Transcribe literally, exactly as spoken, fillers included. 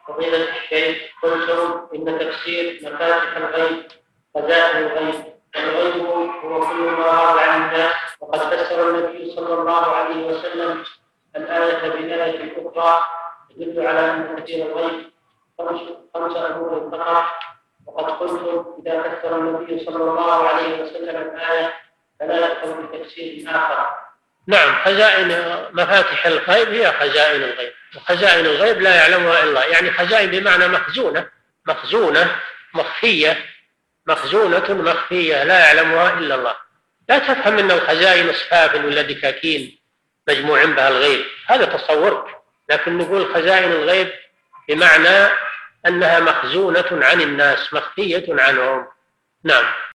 فضيلة الشيخ، قلتم إن تفسير مفاتح الغيب خزائن الغيب، والغيب هو كل ما غاب عن الناس، وقد فسر النبي صلى الله عليه وسلم الآية بآية أخرى تدل على أن تفسير الغيب خمس أمور فقط، وقد قلتم إذا فسر النبي صلى الله عليه وسلم الآية فلا يدخل بتفسير آخر. نعم، خزائن مفاتح الغيب هي خزائن الغيب، وخزائن الغيب لا يعلمها إلا الله، يعني خزائن بمعنى مخزونة مخزونة مخفية مخزونة مخفية لا يعلمها إلا الله. لا تفهم أن الخزائن أصحاب ولا دكاكين مجموع بها الغيب، هذا تصورك، لكن نقول خزائن الغيب بمعنى أنها مخزونة عن الناس مخفية عنهم. نعم.